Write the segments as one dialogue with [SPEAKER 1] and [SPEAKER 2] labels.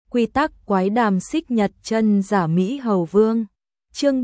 [SPEAKER 1] Quy tắc quái đàm xích nhật chân giả Mỹ Hầu Vương. Chương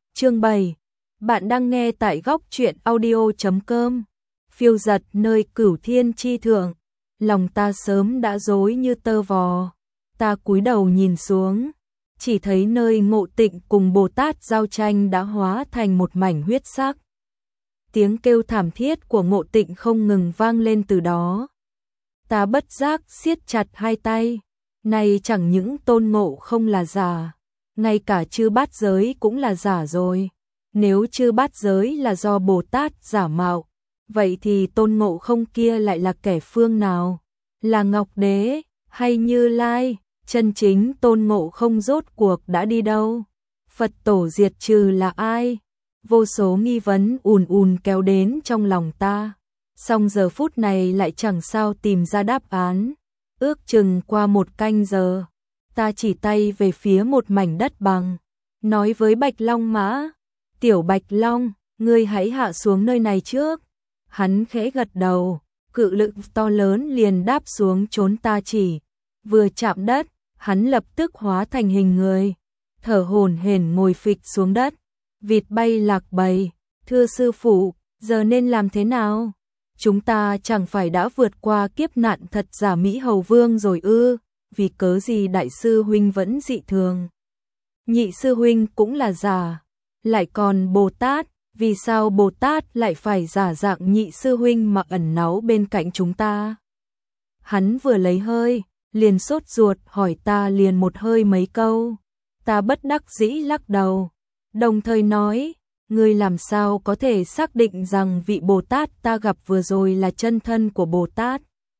[SPEAKER 1] 7. Bạn đang nghe tại góc truyện audio.com. Phiêu giật nơi cửu thiên chi thượng, lòng ta sớm đã rối như tơ vò. Ta cúi đầu nhìn xuống, chỉ thấy nơi Ngộ Tịnh cùng Bồ Tát giao tranh đã hóa thành một mảnh huyết sắc. Tiếng kêu thảm thiết của Ngộ Tịnh không ngừng vang lên từ đó. Ta bất giác siết chặt hai tay. Này chẳng những Tôn Ngộ không là giả, ngay cả Chư Bát Giới cũng là giả rồi. Nếu Chư Bát Giới là do Bồ Tát giả mạo, vậy thì Tôn Ngộ không kia lại là kẻ phương nào? Là Ngọc Đế hay Như Lai? Chân chính Tôn Ngộ không rốt cuộc đã đi đâu? Phật tổ diệt trừ là ai? Vô số nghi vấn ùn ùn kéo đến trong lòng ta. Song giờ phút này lại chẳng sao tìm ra đáp án. Ước chừng qua một canh giờ, ta chỉ tay về phía một mảnh đất bằng, nói với Bạch Long Mã: "Tiểu Bạch Long, ngươi hãy hạ xuống nơi này trước." Hắn khẽ gật đầu, cự lực to lớn liền đáp xuống chốn ta chỉ. Vừa chạm đất, hắn lập tức hóa thành hình người, thở hổn hển ngồi phịch xuống đất. Vịt bay lạc bầy: "Thưa sư phụ, giờ nên làm thế nào? Chúng ta chẳng phải đã vượt qua kiếp nạn thật giả Mỹ Hầu Vương rồi ư? Vì cớ gì đại sư huynh vẫn dị thường? Nhị sư huynh cũng là giả, lại còn Bồ Tát, vì sao Bồ Tát lại phải giả dạng nhị sư huynh mà ẩn náu bên cạnh chúng ta?" Hắn vừa lấy hơi, liền sốt ruột hỏi ta liền một hơi mấy câu. Ta bất đắc dĩ lắc đầu, đồng thời nói: "Ngươi làm sao có thể xác định rằng vị Bồ Tát ta gặp vừa rồi là chân thân của Bồ Tát?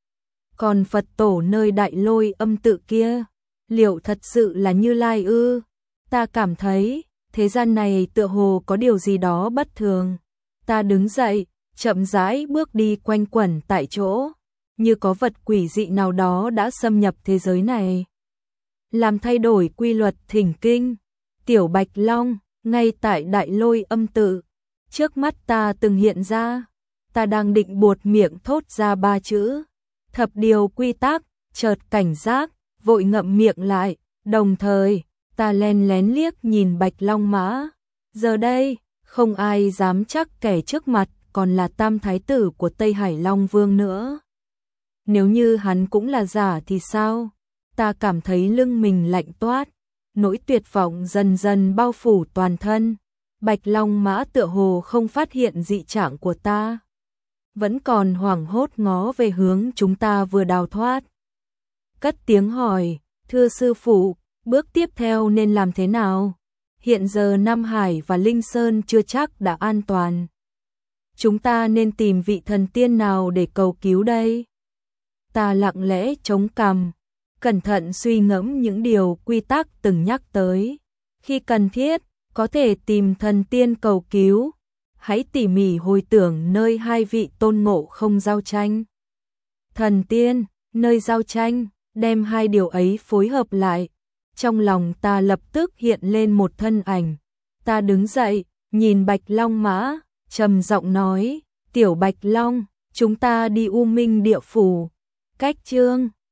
[SPEAKER 1] Còn Phật tổ nơi Đại Lôi Âm tự kia, liệu thật sự là Như Lai ư?" Ta cảm thấy thế gian này tựa hồ có điều gì đó bất thường. Ta đứng dậy, chậm rãi bước đi quanh quẩn tại chỗ, như có vật quỷ dị nào đó đã xâm nhập thế giới này, làm thay đổi quy luật thỉnh kinh. Tiểu Bạch Long, ngay tại Đại Lôi Âm tự, trước mắt ta từng hiện ra. Ta đang định buột miệng thốt ra ba chữ thập điều quy tắc, chợt cảnh giác, vội ngậm miệng lại. Đồng thời, ta len lén liếc nhìn Bạch Long Mã. Giờ đây, không ai dám chắc kẻ trước mặt còn là Tam Thái tử của Tây Hải Long Vương nữa. Nếu như hắn cũng là giả thì sao? Ta cảm thấy lưng mình lạnh toát, nỗi tuyệt vọng dần dần bao phủ toàn thân. Bạch Long Mã tựa hồ không phát hiện dị trạng của ta, vẫn còn hoảng hốt ngó về hướng chúng ta vừa đào thoát. Cất tiếng hỏi: "Thưa sư phụ, bước tiếp theo nên làm thế nào? Hiện giờ Nam Hải và Linh Sơn chưa chắc đã an toàn. Chúng ta nên tìm vị thần tiên nào để cầu cứu đây?" Ta lặng lẽ chống cằm, cẩn thận suy ngẫm những điều quy tắc từng nhắc tới. Khi cần thiết, có thể tìm thần tiên cầu cứu. Hãy tỉ mỉ hồi tưởng nơi hai vị Tôn Ngộ không giao tranh. Thần tiên, nơi giao tranh, đem hai điều ấy phối hợp lại. Trong lòng ta lập tức hiện lên một thân ảnh. Ta đứng dậy, nhìn Bạch Long Mã, trầm giọng nói: "Tiểu Bạch Long, chúng ta đi U Minh Địa Phủ." Cách chương